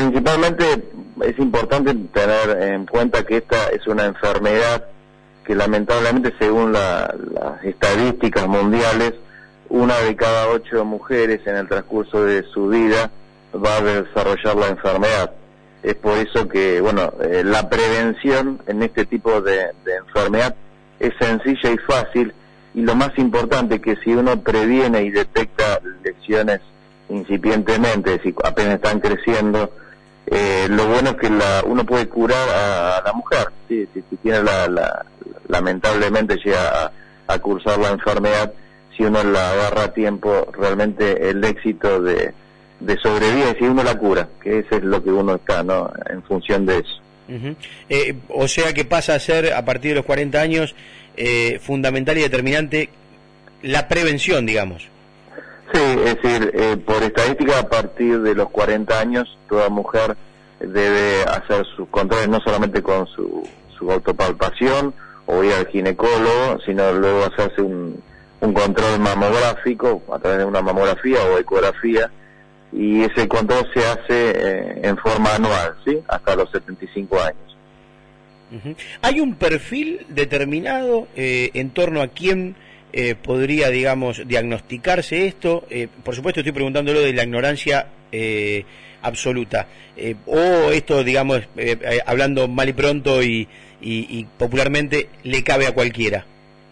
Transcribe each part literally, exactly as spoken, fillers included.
principalmente es importante tener en cuenta que esta es una enfermedad que lamentablemente, según la, las estadísticas mundiales, una de cada ocho mujeres en el transcurso de su vida va a desarrollar la enfermedad. Es por eso que, bueno, eh, la prevención en este tipo de, de enfermedad es sencilla y fácil, y lo más importante que si uno previene y detecta lesiones incipientemente, es decir, apenas están creciendo, eh, lo bueno es que la, uno puede curar a, a la mujer, ¿sí? si, si tiene la, la, lamentablemente llega a, a cursar la enfermedad, si uno la agarra a tiempo, realmente el éxito de, de sobrevivir, si uno la cura, que eso es lo que uno está, ¿no?, en función de eso. Uh-huh. eh, o sea que pasa a ser, a partir de los cuarenta años, eh, fundamental y determinante la prevención, digamos. Sí, es decir, eh, por estadística, a partir de los cuarenta años, toda mujer debe hacer sus controles, no solamente con su, su autopalpación o ir al ginecólogo, sino luego hacerse un, un control mamográfico a través de una mamografía o ecografía, y ese control se hace eh, en forma anual, ¿sí?, hasta los setenta y cinco años. Uh-huh. ¿Hay un perfil determinado eh, en torno a quién eh, podría, digamos, diagnosticarse esto? Eh, por supuesto estoy preguntándolo de la ignorancia eh, absoluta. Eh, o esto, digamos, eh, eh, hablando mal y pronto y, y, y popularmente, le cabe a cualquiera.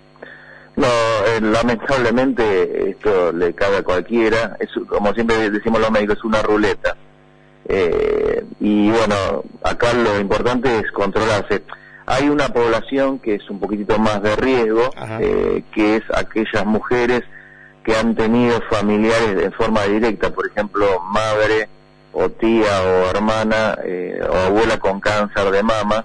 No, eh, lamentablemente esto le cabe a cualquiera. Es, como siempre decimos los médicos, es una ruleta. Eh, y bueno, acá lo importante es controlarse. Hay una población que es un poquitito más de riesgo, eh, que es aquellas mujeres que han tenido familiares en forma directa, por ejemplo, madre o tía o hermana eh, o abuela con cáncer de mama,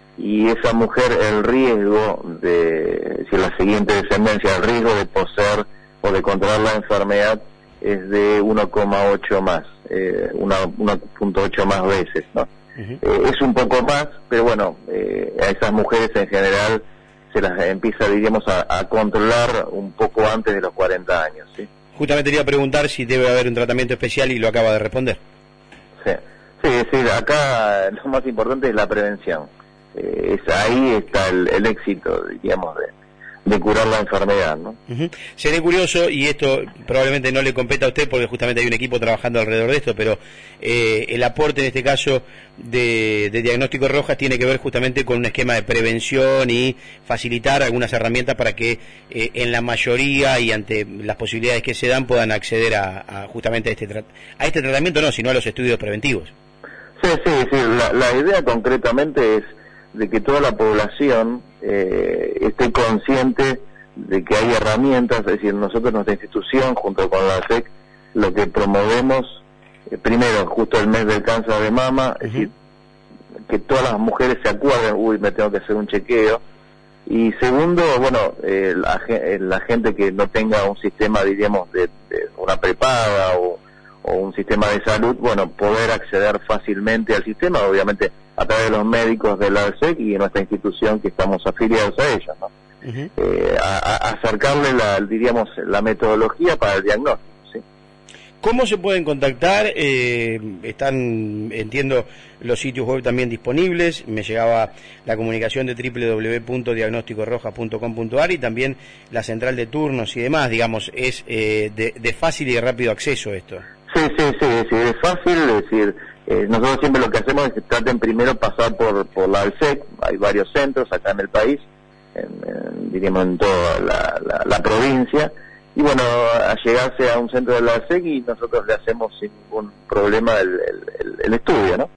y esa mujer, el riesgo de, si la siguiente descendencia, el riesgo de poseer o de contraer la enfermedad es de uno coma ocho más, eh, uno punto ocho más veces, ¿no? Uh-huh. Eh, es un poco más, pero bueno, eh, a esas mujeres en general se las empieza, diríamos, a, a controlar un poco antes de los cuarenta años, ¿sí? Justamente te iba a preguntar si debe haber un tratamiento especial y lo acaba de responder. Sí, sí, sí, acá lo más importante es la prevención. Eh, es, ahí está el, el éxito, diríamos, de, de curar la enfermedad, ¿no? Uh-huh. Seré curioso, y esto probablemente no le compete a usted porque justamente hay un equipo trabajando alrededor de esto, pero eh, el aporte en este caso de, de Diagnóstico Rojas tiene que ver justamente con un esquema de prevención y facilitar algunas herramientas para que eh, en la mayoría y ante las posibilidades que se dan puedan acceder a, a justamente a este, tra- a este tratamiento, no, sino a los estudios preventivos. Sí, sí, sí, la, la idea concretamente es de que toda la población eh, esté consciente de que hay herramientas, es decir, nosotros, nuestra institución, junto con la S E C, lo que promovemos, eh, primero, justo el mes del cáncer de mama, uh-huh. es decir, que todas las mujeres se acuerden, uy, me tengo que hacer un chequeo, y segundo, bueno, eh, la, la gente que no tenga un sistema, diríamos, de, de una prepaga o, o un sistema de salud, bueno, poder acceder fácilmente al sistema, obviamente a través de los médicos de la S E C y de nuestra institución que estamos afiliados a ella, ¿no? Uh-huh. eh, a, a acercarle, la, diríamos, la metodología para el diagnóstico, ¿sí? ¿Cómo se pueden contactar? Eh, están, entiendo, los sitios web también disponibles. Me llegaba la comunicación de doble u doble u doble u punto diagnóstico rojas punto com punto a r y también la central de turnos y demás. Digamos, es eh, de, de fácil y de rápido acceso esto. Sí, sí, sí, sí, es fácil, es decir, eh, nosotros siempre lo que hacemos es que traten primero pasar por, por la S E C, hay varios centros acá en el país, en, en, diríamos en toda la, la, la provincia, y bueno, a llegarse a un centro de la S E C y nosotros le hacemos sin ningún problema el, el, el, el estudio, ¿no?